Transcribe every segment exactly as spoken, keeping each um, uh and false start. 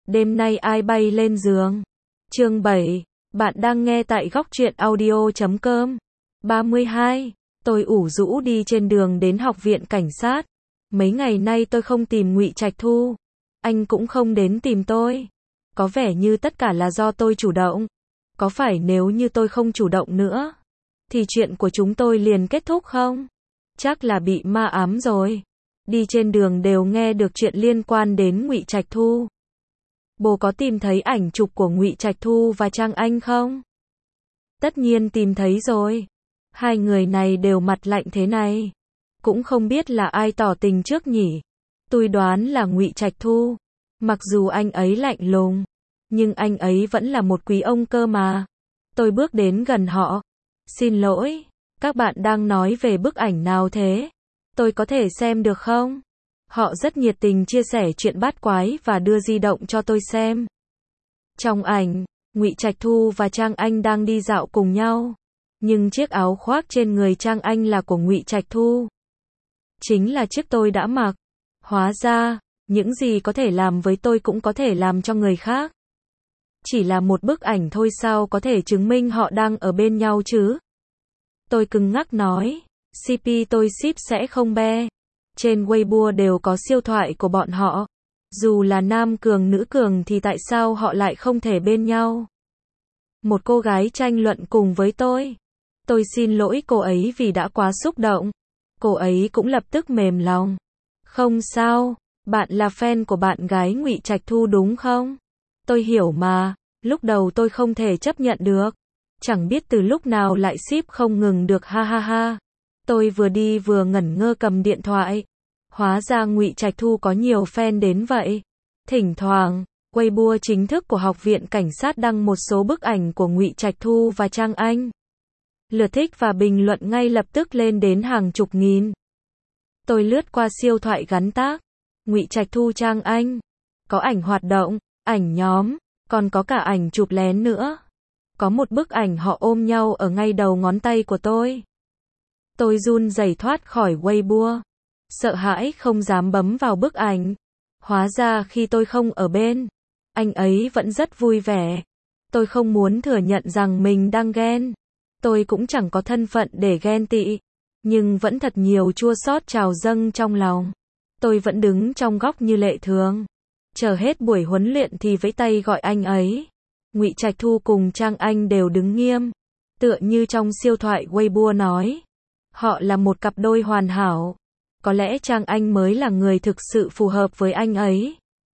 Đêm nay ai bay lên giường? Chương bảy. Bạn đang nghe tại góc truyện audio chấm com. ba mươi hai. Tôi ủ rũ đi trên đường đến học viện cảnh sát. Mấy ngày nay tôi không tìm Ngụy Trạch Thu. Anh cũng không đến tìm tôi. Có vẻ như tất cả là do tôi chủ động. Có phải nếu như tôi không chủ động nữa, thì chuyện của chúng tôi liền kết thúc không? Chắc là bị ma ám rồi. Đi trên đường đều nghe được chuyện liên quan đến Ngụy Trạch Thu. Bố có tìm thấy ảnh chụp của Ngụy Trạch Thu và Trang Anh không? Tất nhiên tìm thấy rồi. Hai người này đều mặt lạnh thế này. Cũng không biết là ai tỏ tình trước nhỉ. Tôi đoán là Ngụy Trạch Thu. Mặc dù anh ấy lạnh lùng, nhưng anh ấy vẫn là một quý ông cơ mà. Tôi bước đến gần họ. Xin lỗi, các bạn đang nói về bức ảnh nào thế? Tôi có thể xem được không? Họ rất nhiệt tình chia sẻ chuyện bát quái và đưa di động cho tôi xem. Trong ảnh, Ngụy Trạch Thu và Trang Anh đang đi dạo cùng nhau. Nhưng chiếc áo khoác trên người Trang Anh là của Ngụy Trạch Thu. Chính là chiếc tôi đã mặc. Hóa ra, những gì có thể làm với tôi cũng có thể làm cho người khác. Chỉ là một bức ảnh thôi sao có thể chứng minh họ đang ở bên nhau chứ? Tôi cứng ngắc nói, xê pê tôi ship sẽ không be. Trên Weibo đều có siêu thoại của bọn họ. Dù là nam cường nữ cường thì tại sao họ lại không thể bên nhau? Một cô gái tranh luận cùng với tôi. Tôi xin lỗi cô ấy vì đã quá xúc động. Cô ấy cũng lập tức mềm lòng. Không sao, bạn là fan của bạn gái Ngụy Trạch Thu đúng không? Tôi hiểu mà, lúc đầu tôi không thể chấp nhận được. Chẳng biết từ lúc nào lại ship không ngừng được ha ha ha. Tôi vừa đi vừa ngẩn ngơ cầm điện thoại. Hóa ra Ngụy Trạch Thu có nhiều fan đến vậy. Thỉnh thoảng, Weibo chính thức của Học viện Cảnh sát đăng một số bức ảnh của Ngụy Trạch Thu và Trang Anh. Lượt thích và bình luận ngay lập tức lên đến hàng chục nghìn. Tôi lướt qua siêu thoại gắn tag Ngụy Trạch Thu Trang Anh. Có ảnh hoạt động, ảnh nhóm, còn có cả ảnh chụp lén nữa. Có một bức ảnh họ ôm nhau ở ngay đầu ngón tay của tôi. Tôi run rẩy thoát khỏi Weibo. Sợ hãi không dám bấm vào bức ảnh. Hóa ra khi tôi không ở bên, anh ấy vẫn rất vui vẻ. Tôi không muốn thừa nhận rằng mình đang ghen. Tôi cũng chẳng có thân phận để ghen tị. Nhưng vẫn thật nhiều chua xót trào dâng trong lòng. Tôi vẫn đứng trong góc như lệ thường. Chờ hết buổi huấn luyện thì vẫy tay gọi anh ấy. Ngụy Trạch Thu cùng Trang Anh đều đứng nghiêm. Tựa như trong siêu thoại Weibo nói. Họ là một cặp đôi hoàn hảo. Có lẽ Trang Anh mới là người thực sự phù hợp với anh ấy.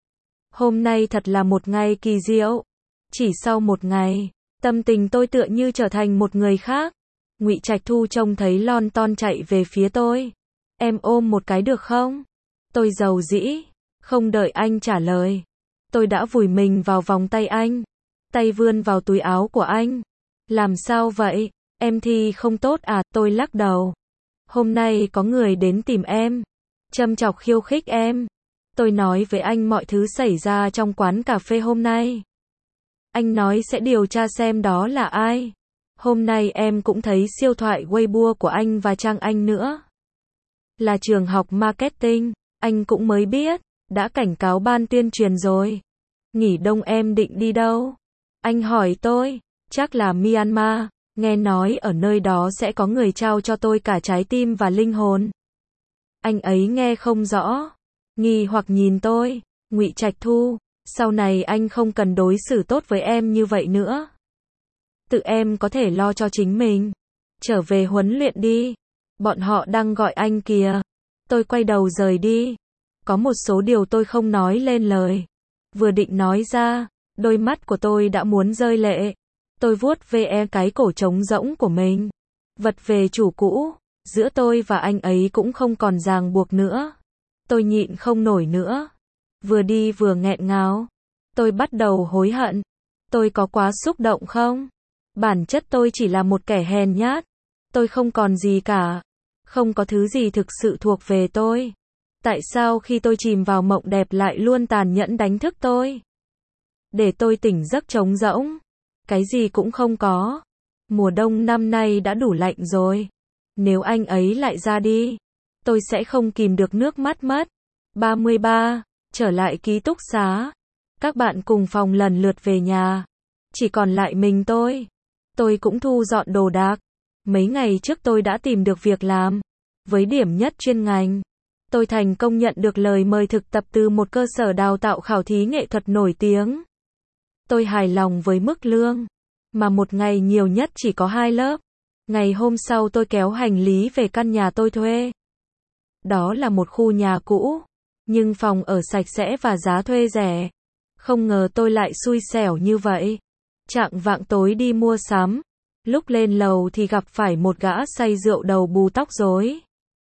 Hôm nay thật là một ngày kỳ diệu. Chỉ sau một ngày, tâm tình tôi tựa như trở thành một người khác. Ngụy Trạch Thu trông thấy lon ton chạy về phía tôi. Em ôm một cái được không? Tôi dầu dĩ. Không đợi anh trả lời. Tôi đã vùi mình vào vòng tay anh. Tay vươn vào túi áo của anh. Làm sao vậy? Em thì không tốt à? Tôi lắc đầu. Hôm nay có người đến tìm em. Châm chọc khiêu khích em. Tôi nói với anh mọi thứ xảy ra trong quán cà phê hôm nay. Anh nói sẽ điều tra xem đó là ai. Hôm nay em cũng thấy siêu thoại Weibo của anh và Trang Anh nữa. Là trường học marketing, anh cũng mới biết, đã cảnh cáo ban tuyên truyền rồi. Nghỉ đông em định đi đâu? Anh hỏi tôi, chắc là Myanmar, nghe nói ở nơi đó sẽ có người trao cho tôi cả trái tim và linh hồn. Anh ấy nghe không rõ, nghi hoặc nhìn tôi, Ngụy Trạch Thu, sau này anh không cần đối xử tốt với em như vậy nữa. Tự em có thể lo cho chính mình. Trở về huấn luyện đi. Bọn họ đang gọi anh kìa. Tôi quay đầu rời đi. Có một số điều tôi không nói lên lời. Vừa định nói ra, đôi mắt của tôi đã muốn rơi lệ. Tôi vuốt ve cái cổ trống rỗng của mình. Vật về chủ cũ. Giữa tôi và anh ấy cũng không còn ràng buộc nữa. Tôi nhịn không nổi nữa. Vừa đi vừa nghẹn ngào. Tôi bắt đầu hối hận. Tôi có quá xúc động không? Bản chất tôi chỉ là một kẻ hèn nhát. Tôi không còn gì cả. Không có thứ gì thực sự thuộc về tôi. Tại sao khi tôi chìm vào mộng đẹp lại luôn tàn nhẫn đánh thức tôi? Để tôi tỉnh giấc trống rỗng. Cái gì cũng không có. Mùa đông năm nay đã đủ lạnh rồi. Nếu anh ấy lại ra đi, tôi sẽ không kìm được nước mắt mất. ba mươi ba. Trở lại ký túc xá. Các bạn cùng phòng lần lượt về nhà. Chỉ còn lại mình tôi. Tôi cũng thu dọn đồ đạc. Mấy ngày trước tôi đã tìm được việc làm. Với điểm nhất chuyên ngành. Tôi thành công nhận được lời mời thực tập từ một cơ sở đào tạo khảo thí nghệ thuật nổi tiếng. Tôi hài lòng với mức lương. Mà một ngày nhiều nhất chỉ có hai lớp. Ngày hôm sau tôi kéo hành lý về căn nhà tôi thuê. Đó là một khu nhà cũ. Nhưng phòng ở sạch sẽ và giá thuê rẻ. Không ngờ tôi lại xui xẻo như vậy. Chạng vạng tối đi mua sắm. Lúc lên lầu thì gặp phải một gã say rượu đầu bù tóc rối.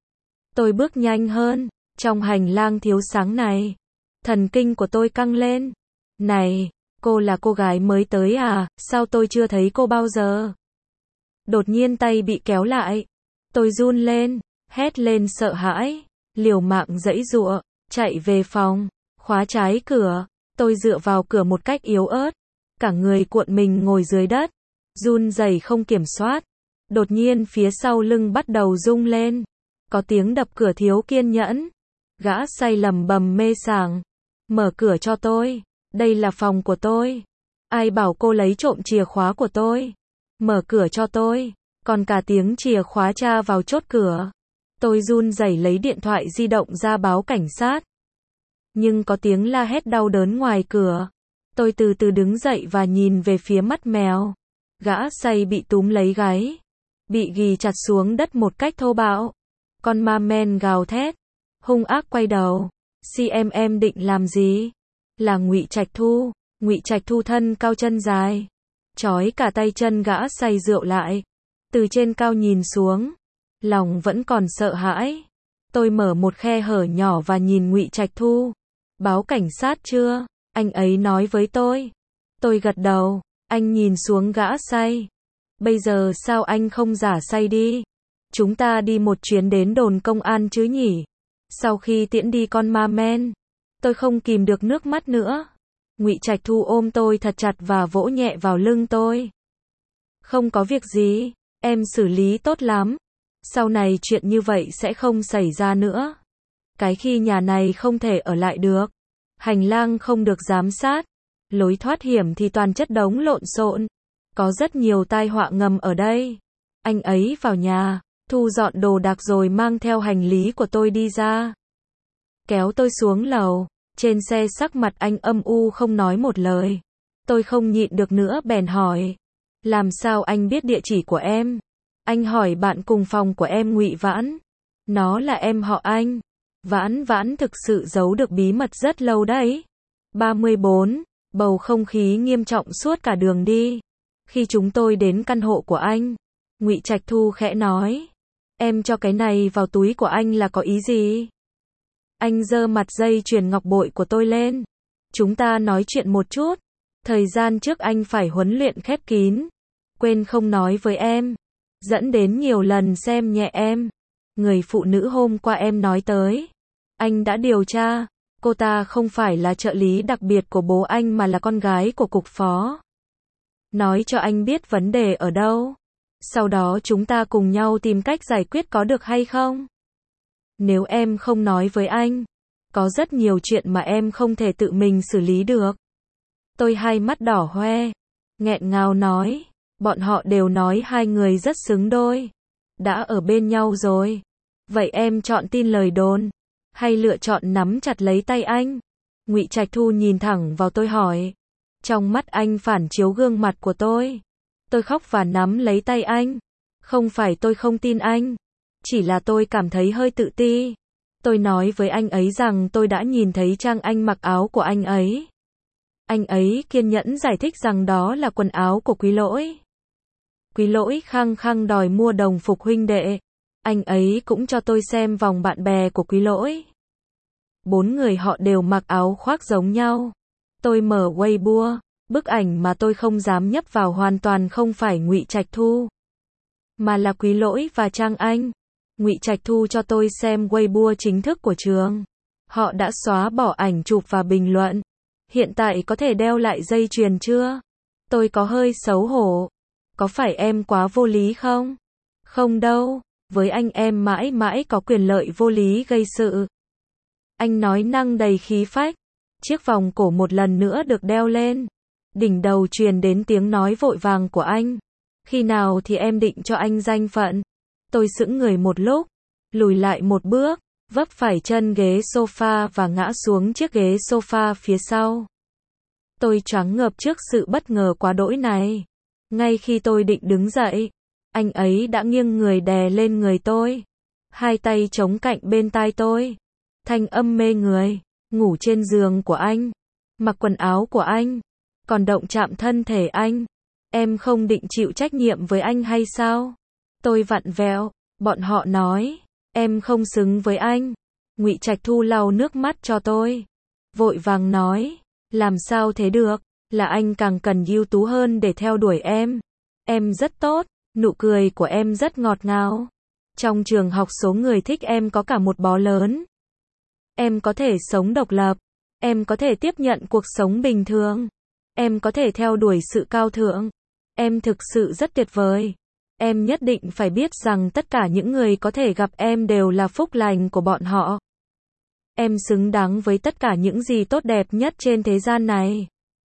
Tôi bước nhanh hơn. Trong hành lang thiếu sáng này. Thần kinh của tôi căng lên. Này, cô là cô gái mới tới à? Sao tôi chưa thấy cô bao giờ? Đột nhiên tay bị kéo lại. Tôi run lên. Hét lên sợ hãi. Liều mạng giãy giụa. Chạy về phòng. Khóa trái cửa. Tôi dựa vào cửa một cách yếu ớt. Cả người cuộn mình ngồi dưới đất. Run rẩy không kiểm soát. Đột nhiên phía sau lưng bắt đầu rung lên. Có tiếng đập cửa thiếu kiên nhẫn. Gã say lầm bầm mê sảng. Mở cửa cho tôi. Đây là phòng của tôi. Ai bảo cô lấy trộm chìa khóa của tôi? Mở cửa cho tôi. Còn cả tiếng chìa khóa tra vào chốt cửa. Tôi run rẩy lấy điện thoại di động ra báo cảnh sát. Nhưng có tiếng la hét đau đớn ngoài cửa. Tôi từ từ đứng dậy và nhìn về phía mắt mèo. Gã say bị túm lấy gáy. Bị ghì chặt xuống đất một cách thô bạo. Con ma men gào thét. Hung ác quay đầu. xê em em định làm gì? Là Ngụy Trạch Thu. Ngụy Trạch Thu thân cao chân dài. Trói cả tay chân gã say rượu lại. Từ trên cao nhìn xuống. Lòng vẫn còn sợ hãi. Tôi mở một khe hở nhỏ và nhìn Ngụy Trạch Thu. Báo cảnh sát chưa? Anh ấy nói với tôi. Tôi gật đầu. Anh nhìn xuống gã say. Bây giờ sao anh không giả say đi? Chúng ta đi một chuyến đến đồn công an chứ nhỉ? Sau khi tiễn đi con ma men, tôi không kìm được nước mắt nữa. Ngụy Trạch Thu ôm tôi thật chặt và vỗ nhẹ vào lưng tôi. Không có việc gì, em xử lý tốt lắm. Sau này chuyện như vậy sẽ không xảy ra nữa. Cái khi nhà này không thể ở lại được. Hành lang không được giám sát. Lối thoát hiểm thì toàn chất đống lộn xộn. Có rất nhiều tai họa ngầm ở đây. Anh ấy vào nhà, thu dọn đồ đạc rồi mang theo hành lý của tôi đi ra. Kéo tôi xuống lầu. Trên xe sắc mặt anh âm u không nói một lời. Tôi không nhịn được nữa bèn hỏi. Làm sao anh biết địa chỉ của em? Anh hỏi bạn cùng phòng của em Ngụy Vãn. Nó là em họ anh. Vãn Vãn thực sự giấu được bí mật rất lâu đấy. ba mươi bốn. Bầu không khí nghiêm trọng suốt cả đường đi. Khi chúng tôi đến căn hộ của anh, Ngụy Trạch Thu khẽ nói. Em cho cái này vào túi của anh là có ý gì? Anh giơ mặt dây chuyền ngọc bội của tôi lên. Chúng ta nói chuyện một chút. Thời gian trước anh phải huấn luyện khép kín. Quên không nói với em. Dẫn đến nhiều lần xem nhẹ em. Người phụ nữ hôm qua em nói tới. Anh đã điều tra. Cô ta không phải là trợ lý đặc biệt của bố anh mà là con gái của cục phó. Nói cho anh biết vấn đề ở đâu. Sau đó chúng ta cùng nhau tìm cách giải quyết có được hay không? Nếu em không nói với anh, có rất nhiều chuyện mà em không thể tự mình xử lý được. Tôi hai mắt đỏ hoe, nghẹn ngào nói, bọn họ đều nói hai người rất xứng đôi, đã ở bên nhau rồi. Vậy em chọn tin lời đồn, hay lựa chọn nắm chặt lấy tay anh? Ngụy Trạch Thu nhìn thẳng vào tôi hỏi. Trong mắt anh phản chiếu gương mặt của tôi. Tôi khóc và nắm lấy tay anh. Không phải tôi không tin anh. Chỉ là tôi cảm thấy hơi tự ti. Tôi nói với anh ấy rằng tôi đã nhìn thấy trang anh mặc áo của anh ấy. Anh ấy kiên nhẫn giải thích rằng đó là quần áo của Quý Lỗi. Quý Lỗi khăng khăng đòi mua đồng phục huynh đệ. Anh ấy cũng cho tôi xem vòng bạn bè của Quý Lỗi. Bốn người họ đều mặc áo khoác giống nhau. Tôi mở Weibo, bức ảnh mà tôi không dám nhấp vào hoàn toàn không phải Ngụy Trạch Thu, mà là Quý Lỗi và Trang Anh. Ngụy Trạch Thu cho tôi xem Weibo chính thức của trường. Họ đã xóa bỏ ảnh chụp và bình luận. Hiện tại có thể đeo lại dây chuyền chưa? Tôi có hơi xấu hổ. Có phải em quá vô lý không? Không đâu, với anh em mãi mãi có quyền lợi vô lý gây sự. Anh nói năng đầy khí phách. Chiếc vòng cổ một lần nữa được đeo lên. Đỉnh đầu truyền đến tiếng nói vội vàng của anh. Khi nào thì em định cho anh danh phận? Tôi sững người một lúc, lùi lại một bước, vấp phải chân ghế sofa và ngã xuống chiếc ghế sofa phía sau. Tôi choáng ngợp trước sự bất ngờ quá đỗi này. Ngay khi tôi định đứng dậy, anh ấy đã nghiêng người đè lên người tôi. Hai tay chống cạnh bên tai tôi. Thanh âm mê người, ngủ trên giường của anh, mặc quần áo của anh, còn động chạm thân thể anh. Em không định chịu trách nhiệm với anh hay sao? Tôi vặn vẹo, bọn họ nói, em không xứng với anh. Ngụy Trạch Thu lau nước mắt cho tôi. Vội vàng nói, làm sao thế được, là anh càng cần ưu tú hơn để theo đuổi em. Em rất tốt, nụ cười của em rất ngọt ngào. Trong trường học số người thích em có cả một bó lớn. Em có thể sống độc lập, em có thể tiếp nhận cuộc sống bình thường, em có thể theo đuổi sự cao thượng. Em thực sự rất tuyệt vời. Em nhất định phải biết rằng tất cả những người có thể gặp em đều là phúc lành của bọn họ. Em xứng đáng với tất cả những gì tốt đẹp nhất trên thế gian này.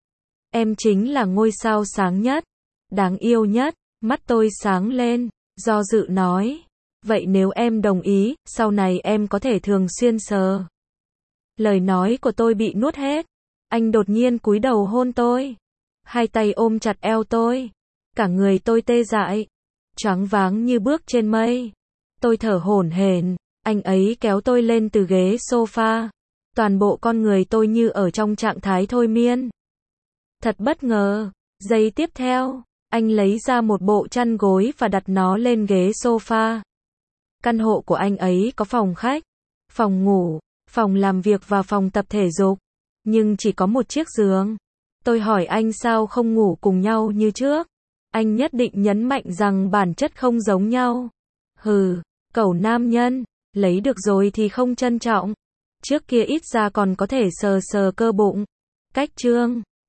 Em chính là ngôi sao sáng nhất, đáng yêu nhất. Mắt tôi sáng lên, do dự nói, vậy nếu em đồng ý, sau này em có thể thường xuyên sờ. Lời nói của tôi bị nuốt hết. Anh đột nhiên cúi đầu hôn tôi. Hai tay ôm chặt eo tôi. Cả người tôi tê dại, choáng váng như bước trên mây. Tôi thở hổn hển. Anh ấy kéo tôi lên từ ghế sofa. Toàn bộ con người tôi như ở trong trạng thái thôi miên. Thật bất ngờ. Giây tiếp theo, anh lấy ra một bộ chăn gối và đặt nó lên ghế sofa. Căn hộ của anh ấy có phòng khách, phòng ngủ, phòng làm việc và phòng tập thể dục. Nhưng chỉ có một chiếc giường. Tôi hỏi anh sao không ngủ cùng nhau như trước. Anh nhất định nhấn mạnh rằng bản chất không giống nhau. Hừ, cẩu nam nhân, lấy được rồi thì không trân trọng. Trước kia ít ra còn có thể sờ sờ cơ bụng. Cách chương